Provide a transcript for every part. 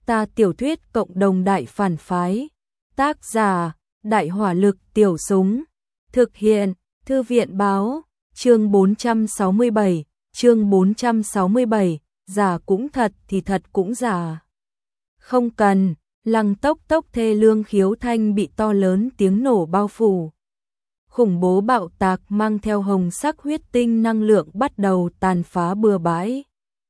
Ta tiểu thuyết cộng đồng đại phản phái. Tác giả, Đại hỏa lực tiểu súng. Thực hiện, Thư viện báo, chương 467, chương 467, giả cũng thật thì thật cũng giả. Không cần, Lăng Tốc Tốc thê lương khiếu thanh bị to lớn tiếng nổ bao phủ. Khủng bố bạo tạc mang theo hồng sắc huyết tinh năng lượng bắt đầu tàn phá bừa bãi.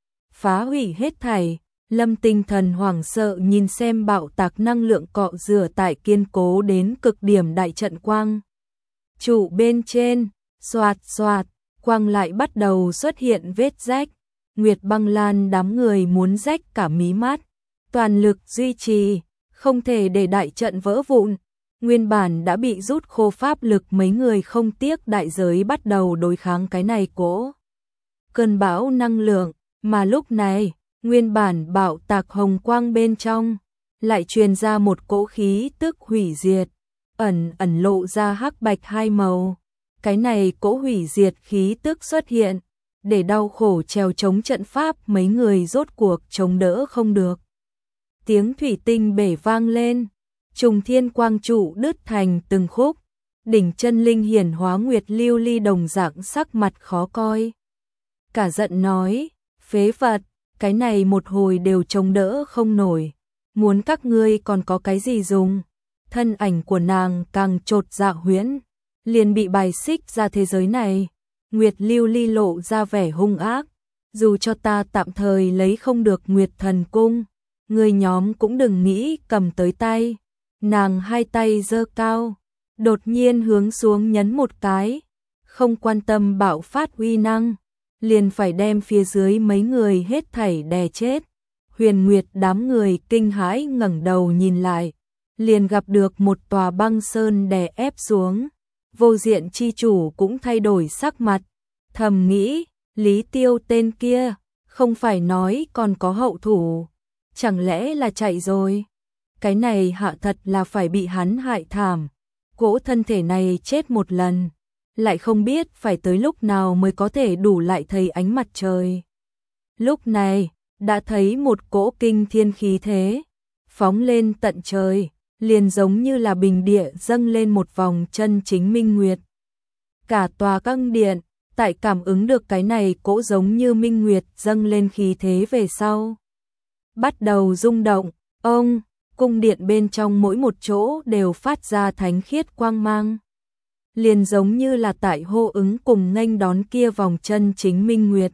Phá hủy hết thảy, Lâm Tinh Thần hoảng sợ nhìn xem bạo tạc năng lượng cọ rửa tại kiên cố đến cực điểm đại trận quang. Trụ bên trên, xoạt xoạt, quang lại bắt đầu xuất hiện vết rách. Nguyệt Băng Lan đám người muốn rách cả mí mắt, toàn lực duy trì, không thể để đại trận vỡ vụn. Nguyên bản đã bị rút khô pháp lực mấy người không tiếc đại giới bắt đầu đối kháng cái này cỗ cơn bão năng lượng, mà lúc này, nguyên bản bạo tạc hồng quang bên trong lại truyền ra một cỗ khí tức hủy diệt, ẩn ẩn lộ ra hắc bạch hai màu. Cái này cỗ hủy diệt khí tức xuất hiện, để đau khổ trèo chống trận pháp mấy người rốt cuộc chống đỡ không được. Tiếng thủy tinh bể vang lên, trùng thiên quang trụ đứt thành từng khúc, đỉnh chân linh hiển hóa Nguyệt Lưu Ly đồng dạng sắc mặt khó coi. Cả giận nói, phế vật, cái này một hồi đều chống đỡ không nổi, muốn các ngươi còn có cái gì dùng. Thân ảnh của nàng càng chột dạ huyễn, liền bị bài xích ra thế giới này. Nguyệt Lưu Ly lộ ra vẻ hung ác, dù cho ta tạm thời lấy không được Nguyệt Thần Cung, người nhóm cũng đừng nghĩ cầm tới tay. Nàng hai tay giơ cao, đột nhiên hướng xuống nhấn một cái, không quan tâm bạo phát uy năng, liền phải đem phía dưới mấy người hết thảy đè chết. Huyền Nguyệt đám người kinh hãi ngẩng đầu nhìn lại, liền gặp được một tòa băng sơn đè ép xuống. Vô Diện chi chủ cũng thay đổi sắc mặt, thầm nghĩ, Lý Tiêu tên kia, không phải nói còn có hậu thủ, chẳng lẽ là chạy rồi? Cái này hạ thật là phải bị hắn hại thảm, cỗ thân thể này chết một lần, lại không biết phải tới lúc nào mới có thể đủ lại thấy ánh mặt trời. Lúc này, đã thấy một cỗ kinh thiên khí thế, phóng lên tận trời, liền giống như là bình địa dâng lên một vòng chân chính minh nguyệt. Cả tòa căng điện, tại cảm ứng được cái này cỗ giống như minh nguyệt dâng lên khí thế về sau, bắt đầu rung động. Ông, cung điện bên trong mỗi một chỗ đều phát ra thánh khiết quang mang, liền giống như là tại hô ứng cùng nghênh đón kia vòng chân chính minh nguyệt.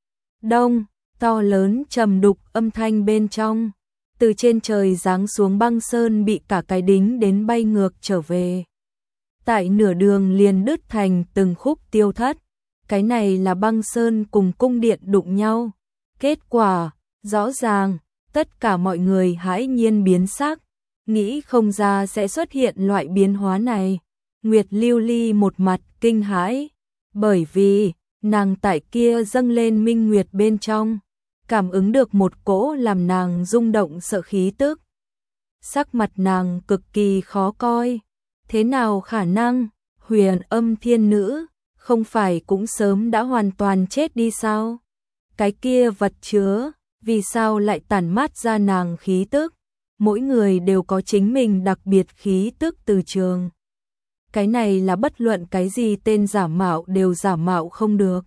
Đông, to lớn trầm đục âm thanh bên trong, từ trên trời giáng xuống băng sơn bị cả cái đính đến bay ngược trở về. Tại nửa đường liền đứt thành từng khúc tiêu thất. Cái này là băng sơn cùng cung điện đụng nhau. Kết quả, rõ ràng, tất cả mọi người hãi nhiên biến sắc, nghĩ không ra sẽ xuất hiện loại biến hóa này. Nguyệt Lưu Ly một mặt kinh hãi, bởi vì nàng tại kia dâng lên minh nguyệt bên trong, cảm ứng được một cỗ làm nàng rung động sợ khí tức. Sắc mặt nàng cực kỳ khó coi, thế nào khả năng, Huyền Âm Thiên Nữ, không phải cũng sớm đã hoàn toàn chết đi sao? Cái kia vật chứa, vì sao lại tản mát ra nàng khí tức? Mỗi người đều có chính mình đặc biệt khí tức từ trường. Cái này là bất luận cái gì tên giả mạo đều giả mạo không được.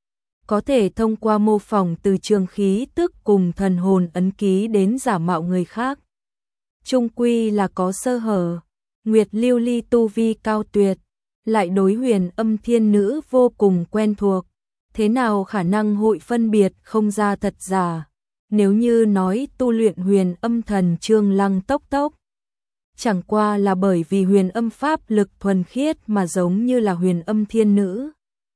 Có thể thông qua mô phỏng từ trường khí tức cùng thần hồn ấn ký đến giả mạo người khác. Trung quy là có sơ hở. Nguyệt Lưu Ly tu vi cao tuyệt, lại đối Huyền Âm Thiên Nữ vô cùng quen thuộc, thế nào khả năng hội phân biệt không ra thật giả? Nếu như nói tu luyện Huyền Âm Thần Chương Lăng Tốc Tốc, chẳng qua là bởi vì huyền âm pháp lực thuần khiết mà giống như là Huyền Âm Thiên Nữ,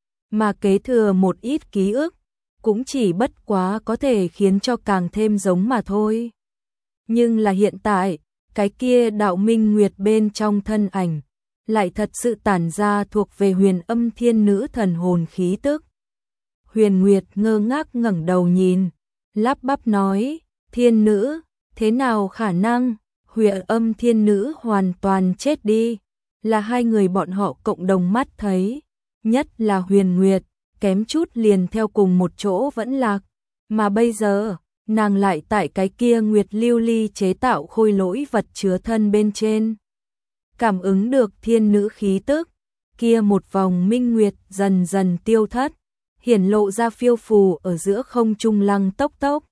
mà kế thừa một ít ký ức, cũng chỉ bất quá có thể khiến cho càng thêm giống mà thôi. Nhưng là hiện tại, cái kia đạo minh nguyệt bên trong thân ảnh, lại thật sự tản ra thuộc về Huyền Âm Thiên Nữ thần hồn khí tức. Huyền Nguyệt ngơ ngác ngẩng đầu nhìn, lắp bắp nói, Thiên Nữ, thế nào khả năng, Huyền Âm Thiên Nữ hoàn toàn chết đi, là hai người bọn họ cộng đồng mắt thấy, nhất là Huyền Nguyệt, kém chút liền theo cùng một chỗ vẫn lạc, mà bây giờ, nàng lại tại cái kia Nguyệt Lưu Ly chế tạo khôi lỗi vật chứa thân bên trên. Cảm ứng được thiên nữ khí tức, kia một vòng minh nguyệt dần dần tiêu thất, hiển lộ ra phiêu phù ở giữa không trung Lăng Tốc Tốc.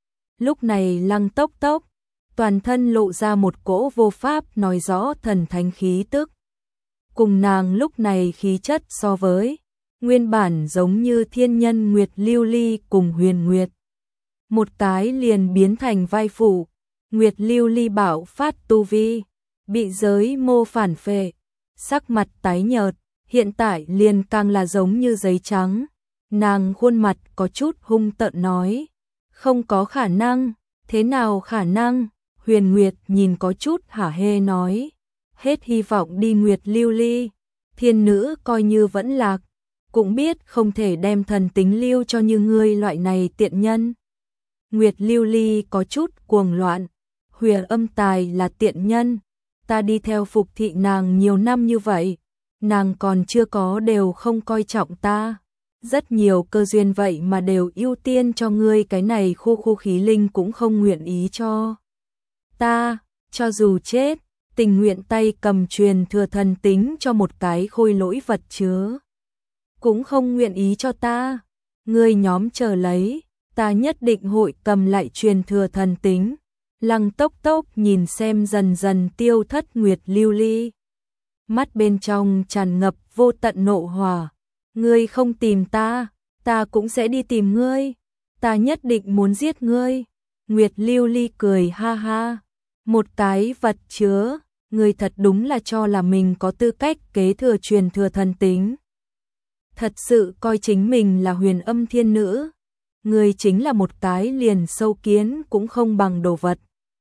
Lúc này Lăng Tốc Tốc, toàn thân lộ ra một cỗ vô pháp nói rõ thần thánh khí tức. Cùng nàng lúc này khí chất so với, nguyên bản giống như thiên nhân Nguyệt Lưu Ly cùng Huyền Nguyệt. Một cái liền biến thành vai phụ, Nguyệt Lưu Ly bạo phát tu vi, bị giới mô phản phệ, sắc mặt tái nhợt, hiện tại liền càng là giống như giấy trắng. Nàng khuôn mặt có chút hung tợn nói, không có khả năng, thế nào khả năng? Huyền Nguyệt nhìn có chút hả hê nói, hết hy vọng đi Nguyệt Lưu Ly, thiên nữ coi như vẫn lạc, cũng biết không thể đem thần tính lưu cho như ngươi loại này tiện nhân. Nguyệt Lưu Ly có chút cuồng loạn, Huyền Âm Tài là tiện nhân, ta đi theo phục thị nàng nhiều năm như vậy, nàng còn chưa có đều không coi trọng ta. Rất nhiều cơ duyên vậy mà đều ưu tiên cho ngươi, cái này khu khí linh cũng không nguyện ý cho ta, cho dù chết, tình nguyện tay cầm truyền thừa thần tính cho một cái khôi lỗi vật chứa, cũng không nguyện ý cho ta. Ngươi nhóm chờ lấy, ta nhất định hội cầm lại truyền thừa thần tính. Lăng Tốc Tốc nhìn xem dần dần tiêu thất Nguyệt Lưu Ly, mắt bên trong tràn ngập vô tận nộ hỏa. Ngươi không tìm ta, ta cũng sẽ đi tìm ngươi, ta nhất định muốn giết ngươi. Nguyệt Lưu Ly cười ha ha, một cái vật chứa, ngươi thật đúng là cho là mình có tư cách kế thừa truyền thừa thần tính. Thật sự coi chính mình là Huyền Âm thiên nữ, ngươi chính là một cái liền sâu kiến cũng không bằng đồ vật.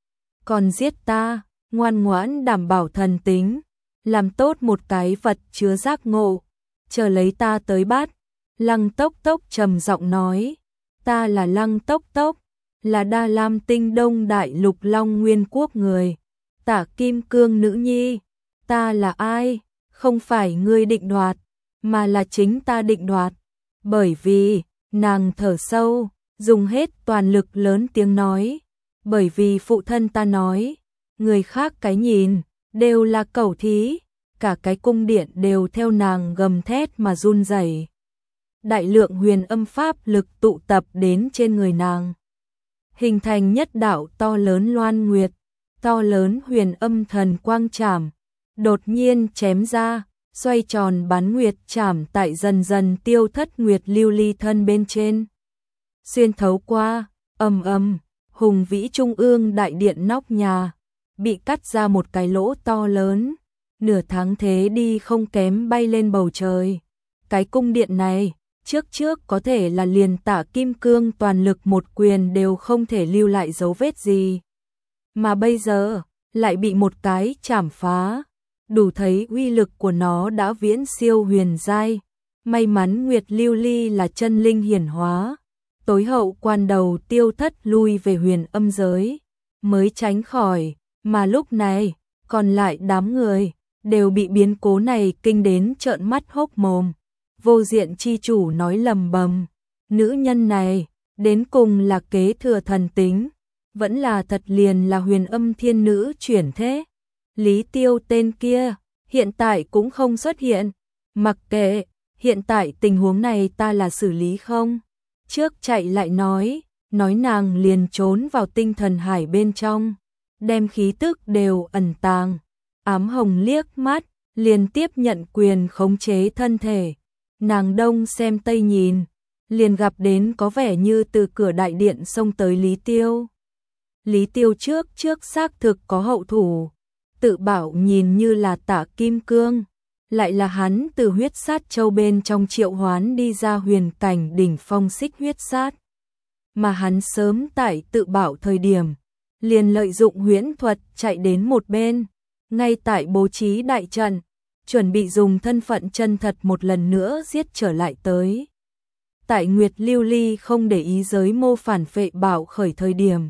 Còn giết ta, ngoan ngoãn đảm bảo thần tính, làm tốt một cái vật chứa giác ngộ, chờ lấy ta tới bắt. Lăng Tốc Tốc trầm giọng nói, ta là Lăng Tốc Tốc, là Đa Lam Tinh Đông Đại Lục Long Nguyên Quốc người, Tả Kim Cương nữ nhi. Ta là ai? Không phải ngươi định đoạt, mà là chính ta định đoạt. Bởi vì, nàng thở sâu, dùng hết toàn lực lớn tiếng nói, bởi vì phụ thân ta nói, người khác cái nhìn, đều là cẩu thí, cả cái cung điện đều theo nàng gầm thét mà run rẩy. Đại lượng huyền âm pháp lực tụ tập đến trên người nàng, hình thành nhất đạo to lớn loan nguyệt, to lớn huyền âm thần quang trảm, đột nhiên chém ra, xoay tròn bắn nguyệt trảm tại dần dần tiêu thất Nguyệt Lưu Ly thân bên trên. Xuyên thấu qua, ầm ầm, hùng vĩ trung ương đại điện nóc nhà, bị cắt ra một cái lỗ to lớn, nửa tháng thế đi không kém bay lên bầu trời. Cái cung điện này, trước có thể là liền Tả Kim Cương toàn lực một quyền đều không thể lưu lại dấu vết gì. Mà bây giờ, lại bị một cái chảm phá, đủ thấy uy lực của nó đã viễn siêu huyền giai. May mắn Nguyệt Lưu Ly là chân linh hiển hóa, tối hậu quan đầu tiêu thất lui về huyền âm giới, mới tránh khỏi, mà lúc này, còn lại đám người, đều bị biến cố này kinh đến trợn mắt hốc mồm. Vô Diện chi chủ nói lầm bầm, nữ nhân này, đến cùng là kế thừa thần tính, vẫn là thật liền là Huyền Âm thiên nữ chuyển thế. Lý Tiêu tên kia, hiện tại cũng không xuất hiện, mặc kệ, hiện tại tình huống này ta là xử lý không? Trước chạy lại nói nàng liền trốn vào tinh thần hải bên trong, đem khí tức đều ẩn tàng. Ám Hồng liếc mắt, liền tiếp nhận quyền khống chế thân thể. Nàng đông xem tây nhìn, liền gặp đến có vẻ như từ cửa đại điện xông tới Lý Tiêu. Lý Tiêu trước xác thực có hậu thủ, tự bảo nhìn như là Tả Kim Cương, lại là hắn từ huyết sát châu bên trong triệu hoán đi ra huyền cảnh đỉnh phong xích huyết sát. Mà hắn sớm tại tự bảo thời điểm, liền lợi dụng huyễn thuật chạy đến một bên, ngay tại bố trí đại trận, chuẩn bị dùng thân phận chân thật một lần nữa giết trở lại tới. Tại Nguyệt Lưu Ly không để ý giới mô phản phệ bảo khởi thời điểm,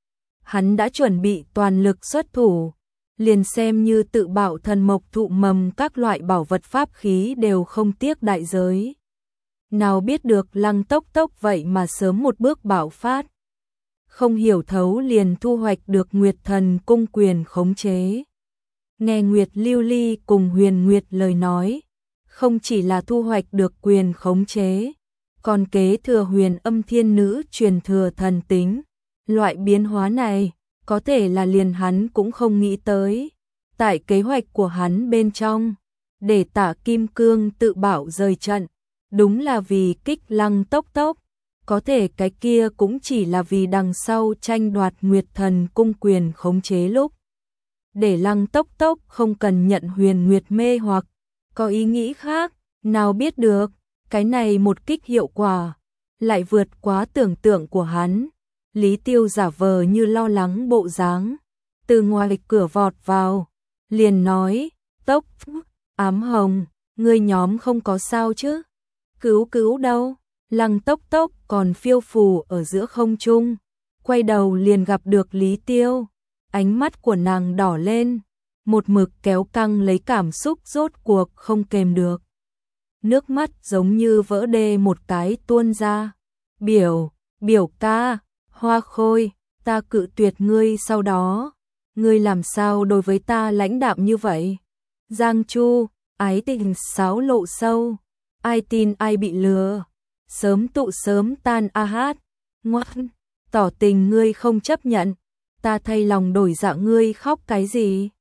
hắn đã chuẩn bị toàn lực xuất thủ, liền xem như tự bảo thần mộc thụ mầm các loại bảo vật pháp khí đều không tiếc đại giới. Nào biết được Lăng Tốc Tốc vậy mà sớm một bước bạo phát. không hiểu thấu liền thu hoạch được Nguyệt Thần cung quyền khống chế. Nghe Nguyệt Lưu Ly cùng Huyền Nguyệt lời nói, không chỉ là thu hoạch được quyền khống chế, còn kế thừa Huyền Âm Thiên Nữ truyền thừa thần tính. Loại biến hóa này, có thể là liền hắn cũng không nghĩ tới. Tại kế hoạch của hắn bên trong, để Tả Kim Cương tự bảo rời trận, đúng là vì kích Lăng Tốc Tốc, có thể cái kia cũng chỉ là vì đằng sau tranh đoạt Nguyệt Thần cung quyền khống chế lúc. Để Lăng Tốc Tốc không cần nhận Huyền Nguyệt mê hoặc, có ý nghĩ khác, nào biết được, cái này một kích hiệu quả, lại vượt quá tưởng tượng của hắn. Lý Tiêu giả vờ như lo lắng bộ dáng, từ ngoài cửa vọt vào, liền nói, Tốc, Ám Hồng, ngươi nhóm không có sao chứ? Cứu đâu? Lăng Tốc Tốc còn phiêu phù ở giữa không trung, quay đầu liền gặp được Lý Tiêu, ánh mắt của nàng đỏ lên, một mực kéo căng lấy cảm xúc rốt cuộc không kềm được. Nước mắt giống như vỡ đê một cái tuôn ra. Biểu ca, Hoa Khôi, ta cự tuyệt ngươi sau đó, ngươi làm sao đối với ta lãnh đạm như vậy? Giang Chu, ái tình xáo lộ sâu, ai tin ai bị lừa, sớm tụ sớm tan a hát, ngoan, tỏ tình ngươi không chấp nhận, ta thay lòng đổi dạ ngươi khóc cái gì?